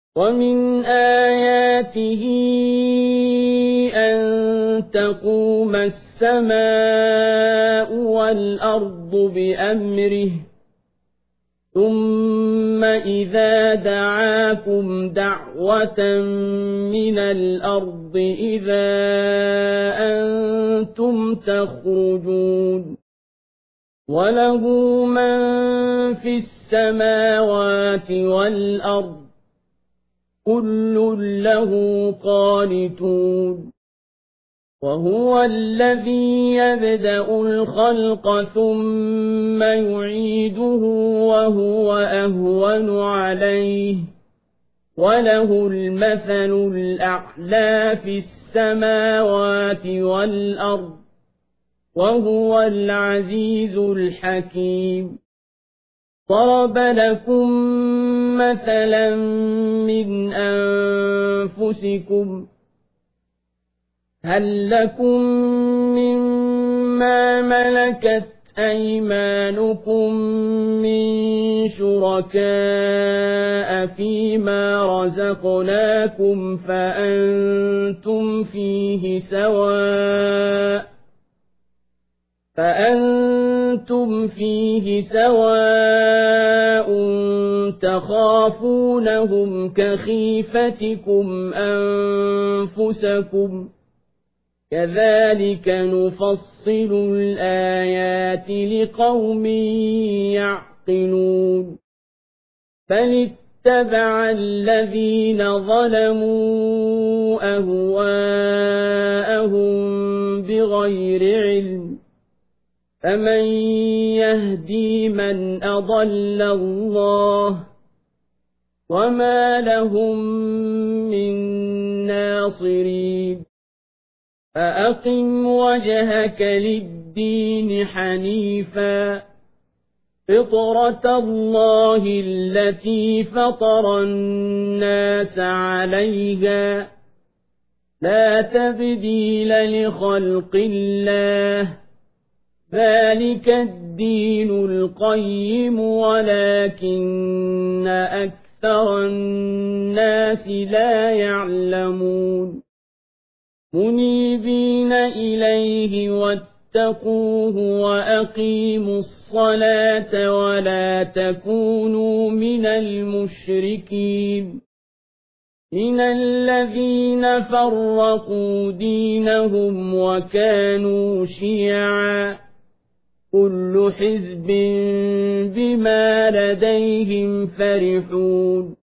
ومن آياته أن تقوم السماء والأرض بأمره ثم إذا دعاكم دعوة من الأرض إذا أنتم تخرجون وله من في السماوات والأرض كل له قانتون وهو الذي يبدأ الخلق ثم يعيده وهو أهون عليه وله المثل الأعلى في السماوات والأرض وهو العزيز الحكيم ضرب لكم مثلا من أنفسكم هل لكم مما ملكت أيمانكم من شركاء فيما رزقناكم فأنتم فيه سواء تخافونهم كخيفتكم أنفسكم كذلك نفصل الآيات لقوم يعقلون بل اتبع الذين ظلموا أهواءهم بغير علم فمن يهدي من أضل الله وما لهم من ناصرين فأقم وجهك للدين حنيفا فطرة الله التي فطر الناس عليها لا تبديل لخلق الله ذلك الدين القيم ولكن أكثر الناس لا يعلمون منيبين إليه واتقوه وأقيموا الصلاة ولا تكونوا من المشركين من الذين فرقوا دينهم وكانوا شيعا كل حزب بما لديهم فرحون